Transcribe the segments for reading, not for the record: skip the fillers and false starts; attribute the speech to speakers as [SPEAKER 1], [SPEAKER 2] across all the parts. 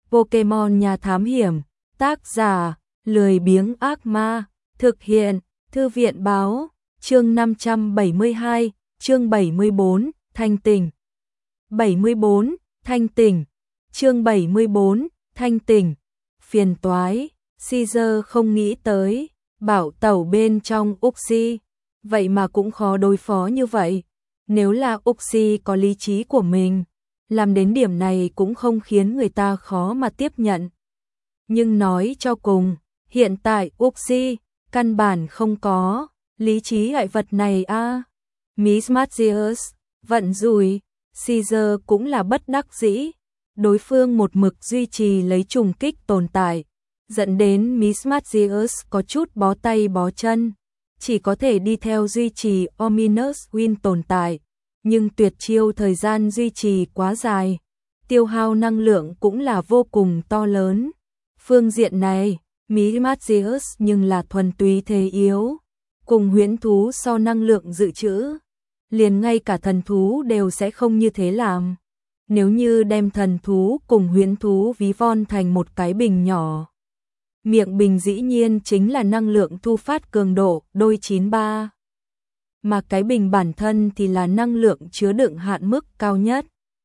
[SPEAKER 1] Pokemon nhà thám hiểm, tác giả, lười biếng ác ma, thực hiện, thư viện báo, chương 572, chương 74, thanh tỉnh. 74, thanh tỉnh, chương 74, thanh tỉnh, phiền toái, Caesar không nghĩ tới, bảo tẩu bên trong Uxie, vậy mà cũng khó đối phó như vậy. Nếu là Uxie có lý trí của mình, làm đến điểm này cũng không khiến người ta khó mà tiếp nhận. Nhưng nói cho cùng, hiện tại Uxie căn bản không có lý trí loại vật này a. Miss Mathias, vận rủi, Caesar cũng là bất đắc dĩ, đối phương một mực duy trì lấy trùng kích tồn tại, dẫn đến Miss Mathias có chút bó tay bó chân, chỉ có thể đi theo duy trì Ominous Win tồn tại, nhưng tuyệt chiêu thời gian duy trì quá dài, tiêu hao năng lượng cũng là vô cùng to lớn. Phương diện này, Miss Mathias nhưng là thuần túy thế yếu, cùng huyễn thú so năng lượng dự trữ, liền ngay cả thần thú đều sẽ không như thế làm. Nếu như đem thần thú cùng huyễn thú ví von thành một cái bình nhỏ, miệng bình dĩ nhiên chính là năng lượng thu phát cường độ đôi 93. Mà cái bình bản thân thì là năng lượng chứa đựng hạn mức cao nhất.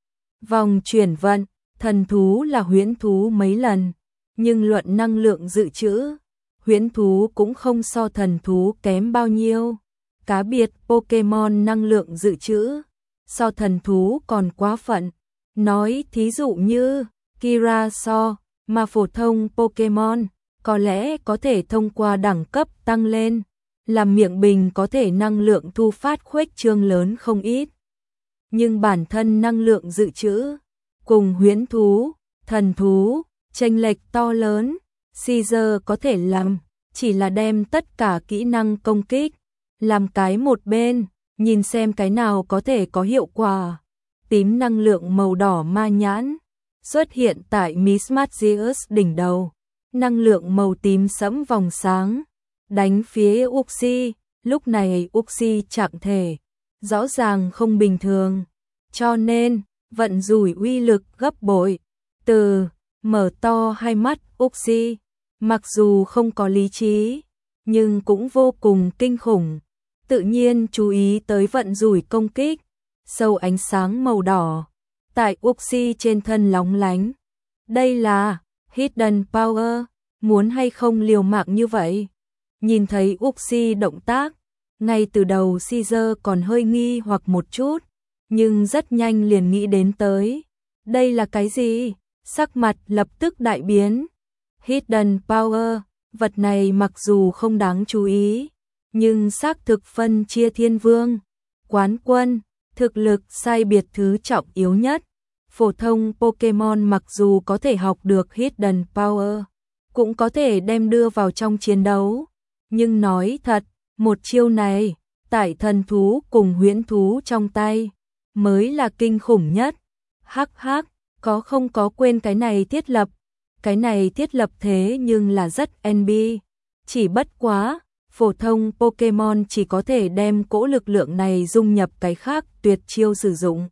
[SPEAKER 1] Vòng chuyển vận, thần thú là huyễn thú mấy lần, nhưng luận năng lượng dự trữ, huyễn thú cũng không so thần thú kém bao nhiêu. Cá biệt Pokemon năng lượng dự trữ, so thần thú còn quá phận. Nói thí dụ như Kira so, mà phổ thông Pokemon, có lẽ có thể thông qua đẳng cấp tăng lên, làm miệng bình có thể năng lượng thu phát khuếch trương lớn không ít. Nhưng bản thân năng lượng dự trữ, cùng huyễn thú, thần thú, chênh lệch to lớn, Caesar có thể làm, chỉ là đem tất cả kỹ năng công kích, làm cái một bên, nhìn xem cái nào có thể có hiệu quả. Tím năng lượng màu đỏ ma nhãn, xuất hiện tại Miss Mathias đỉnh đầu, năng lượng màu tím sẫm vòng sáng, đánh phía Uxie, lúc này Uxie trạng thể, rõ ràng không bình thường, cho nên, vận rủi uy lực gấp bội, từ, mở to hai mắt Uxie, mặc dù không có lý trí, nhưng cũng vô cùng kinh khủng, tự nhiên chú ý tới vận rủi công kích, sâu ánh sáng màu đỏ, tại Uxie trên thân lóng lánh, đây là, Hidden Power, muốn hay không liều mạng như vậy? Nhìn thấy Uxie động tác, ngay từ đầu Caesar còn hơi nghi hoặc một chút, nhưng rất nhanh liền nghĩ đến tới. Đây là cái gì? Sắc mặt lập tức đại biến. Hidden Power, vật này mặc dù không đáng chú ý, nhưng xác thực phân chia thiên vương, quán quân, thực lực sai biệt thứ trọng yếu nhất. Phổ thông Pokemon mặc dù có thể học được Hidden Power, cũng có thể đem đưa vào trong chiến đấu. Nhưng nói thật, một chiêu này, tại thần thú cùng huyễn thú trong tay, mới là kinh khủng nhất. Hắc hắc, có không có quên cái này thiết lập. Cái này thiết lập thế nhưng là rất NB. Chỉ bất quá, phổ thông Pokemon chỉ có thể đem cỗ lực lượng này dung nhập cái khác tuyệt chiêu sử dụng.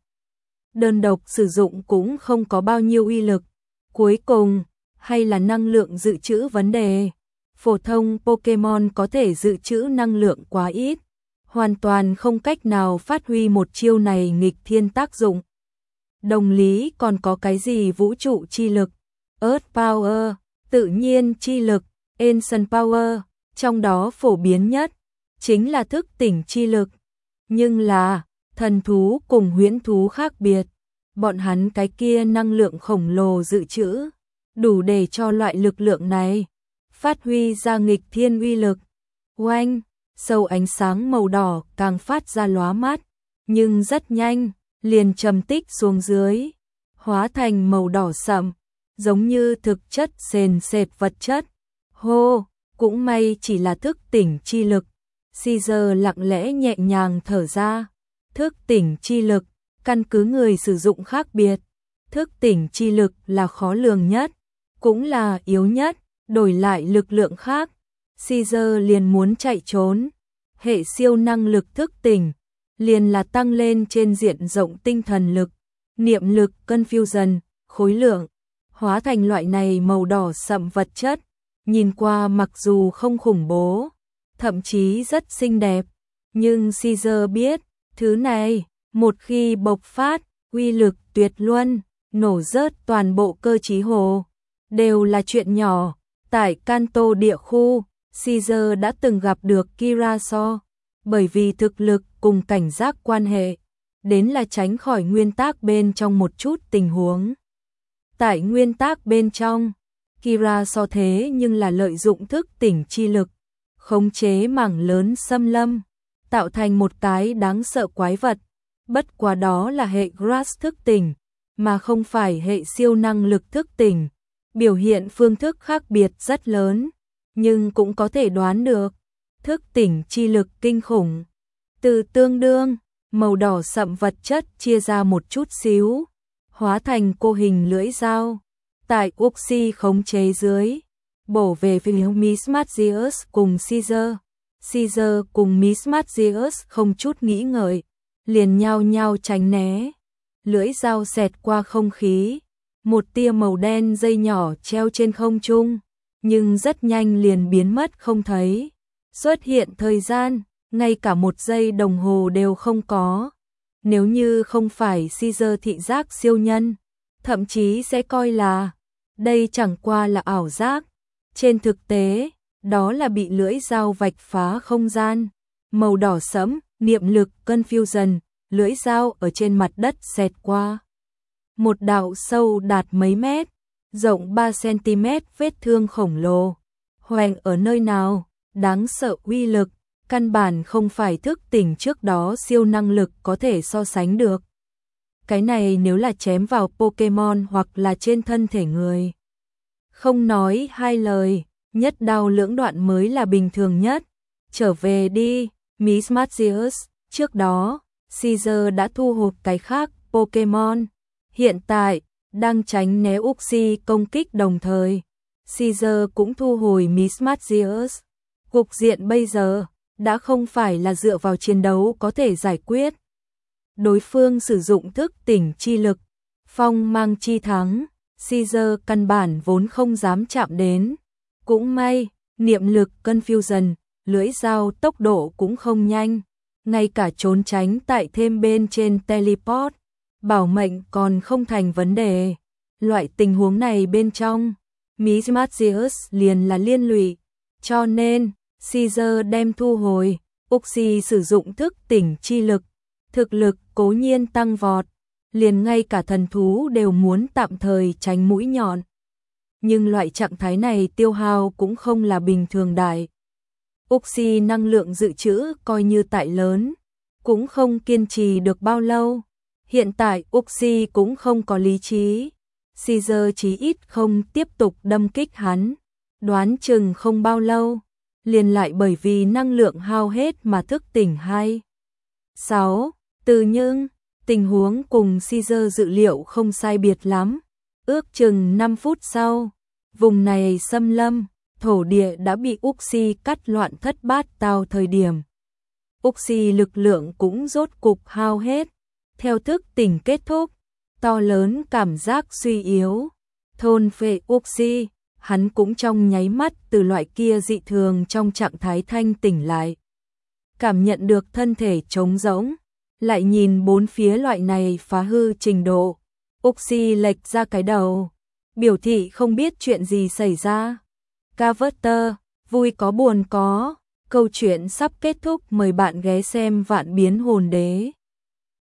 [SPEAKER 1] Đơn độc sử dụng cũng không có bao nhiêu uy lực. Cuối cùng, hay là năng lượng dự trữ vấn đề. Phổ thông Pokemon có thể dự trữ năng lượng quá ít, hoàn toàn không cách nào phát huy một chiêu này nghịch thiên tác dụng. Đồng lý còn có cái gì vũ trụ chi lực, Earth Power, tự nhiên chi lực, Ancient Power, trong đó phổ biến nhất chính là thức tỉnh chi lực. Nhưng là, thần thú cùng huyễn thú khác biệt, bọn hắn cái kia năng lượng khổng lồ dự trữ, đủ để cho loại lực lượng này phát huy ra nghịch thiên uy lực. Oanh, sâu ánh sáng màu đỏ càng phát ra lóa mắt, nhưng rất nhanh, liền trầm tích xuống dưới, hóa thành màu đỏ sậm, giống như thực chất sền sệt vật chất. Hô, cũng may chỉ là thức tỉnh chi lực. Caesar lặng lẽ nhẹ nhàng thở ra. Thức tỉnh chi lực, căn cứ người sử dụng khác biệt. Thức tỉnh chi lực là khó lường nhất, cũng là yếu nhất, đổi lại lực lượng khác. Caesar liền muốn chạy trốn. Hệ siêu năng lực thức tỉnh, liền là tăng lên trên diện rộng tinh thần lực, niệm lực, confusion, khối lượng, hóa thành loại này màu đỏ sậm vật chất, nhìn qua mặc dù không khủng bố, thậm chí rất xinh đẹp, nhưng Caesar biết, thứ này, một khi bộc phát, uy lực tuyệt luân, nổ rớt toàn bộ cơ trí hồ, đều là chuyện nhỏ. Tại Kanto địa khu, Caesar đã từng gặp được Kiraso, bởi vì thực lực cùng cảnh giác quan hệ, đến là tránh khỏi nguyên tắc bên trong một chút tình huống. Tại nguyên tắc bên trong, Kiraso thế nhưng là lợi dụng thức tỉnh chi lực, khống chế mảng lớn xâm lâm, tạo thành một cái đáng sợ quái vật, bất quá đó là hệ Grass thức tỉnh, mà không phải hệ siêu năng lực thức tỉnh. Biểu hiện phương thức khác biệt rất lớn, nhưng cũng có thể đoán được, thức tỉnh chi lực kinh khủng. Từ tương đương, màu đỏ sậm vật chất chia ra một chút xíu, hóa thành cô hình lưỡi dao, tại Uxie khống chế dưới, bổ về phía Miss Magius cùng Caesar. Caesar cùng Miss Magius không chút nghĩ ngợi, liền nhao nhao tránh né. Lưỡi dao xẹt qua không khí, một tia màu đen dây nhỏ treo trên không trung, nhưng rất nhanh liền biến mất không thấy. Xuất hiện thời gian, ngay cả một giây đồng hồ đều không có. Nếu như không phải Caesar thị giác siêu nhân, thậm chí sẽ coi là đây chẳng qua là ảo giác. Trên thực tế, đó là bị lưỡi dao vạch phá không gian. Màu đỏ sẫm, niệm lực confusion, lưỡi dao ở trên mặt đất xẹt qua. Một đạo sâu đạt mấy mét, rộng 3 cm vết thương khổng lồ. Hoành ở nơi nào, đáng sợ uy lực, căn bản không phải thức tỉnh trước đó siêu năng lực có thể so sánh được. Cái này nếu là chém vào Pokemon hoặc là trên thân thể người. Không nói hai lời, nhất đao lưỡng đoạn mới là bình thường nhất. Trở về đi, Miss Magius, trước đó, Caesar đã thu hút cái khác Pokemon. Hiện tại, đang tránh né Uxie công kích đồng thời. Caesar cũng thu hồi Miss Magius. Cục diện bây giờ, đã không phải là dựa vào chiến đấu có thể giải quyết. Đối phương sử dụng thức tỉnh chi lực, phong mang chi thắng, Caesar căn bản vốn không dám chạm đến. Cũng may, niệm lực confusion, lưỡi dao tốc độ cũng không nhanh, ngay cả trốn tránh tại thêm bên trên teleport, bảo mệnh còn không thành vấn đề. Loại tình huống này bên trong, Miss Magius liền là liên lụy, cho nên Caesar đem thu hồi. Uxie sử dụng thức tỉnh chi lực, thực lực cố nhiên tăng vọt, liền ngay cả thần thú đều muốn tạm thời tránh mũi nhọn. Nhưng loại trạng thái này tiêu hao cũng không là bình thường đại. Uxie năng lượng dự trữ coi như tại lớn, cũng không kiên trì được bao lâu. Hiện tại Uxie cũng không có lý trí. Caesar chí ít không tiếp tục đâm kích hắn, đoán chừng không bao lâu, liền lại bởi vì năng lượng hao hết mà thức tỉnh 6. Từ nhưng, tình huống cùng Caesar dự liệu không sai biệt lắm. Ước chừng 5 phút sau, vùng này xâm lâm, thổ địa đã bị Uxie cắt loạn thất bát tao thời điểm. Uxie lực lượng cũng rốt cục hao hết. Theo thức tỉnh kết thúc, to lớn cảm giác suy yếu. Thôn phệ Uxie, hắn cũng trong nháy mắt từ loại kia dị thường trong trạng thái thanh tỉnh lại. Cảm nhận được thân thể trống rỗng, lại nhìn bốn phía loại này phá hư trình độ. Uxie lệch ra cái đầu, biểu thị không biết chuyện gì xảy ra. Carver, vui có buồn có, câu chuyện sắp kết thúc, mời bạn ghé xem Vạn Biến Hồn Đế.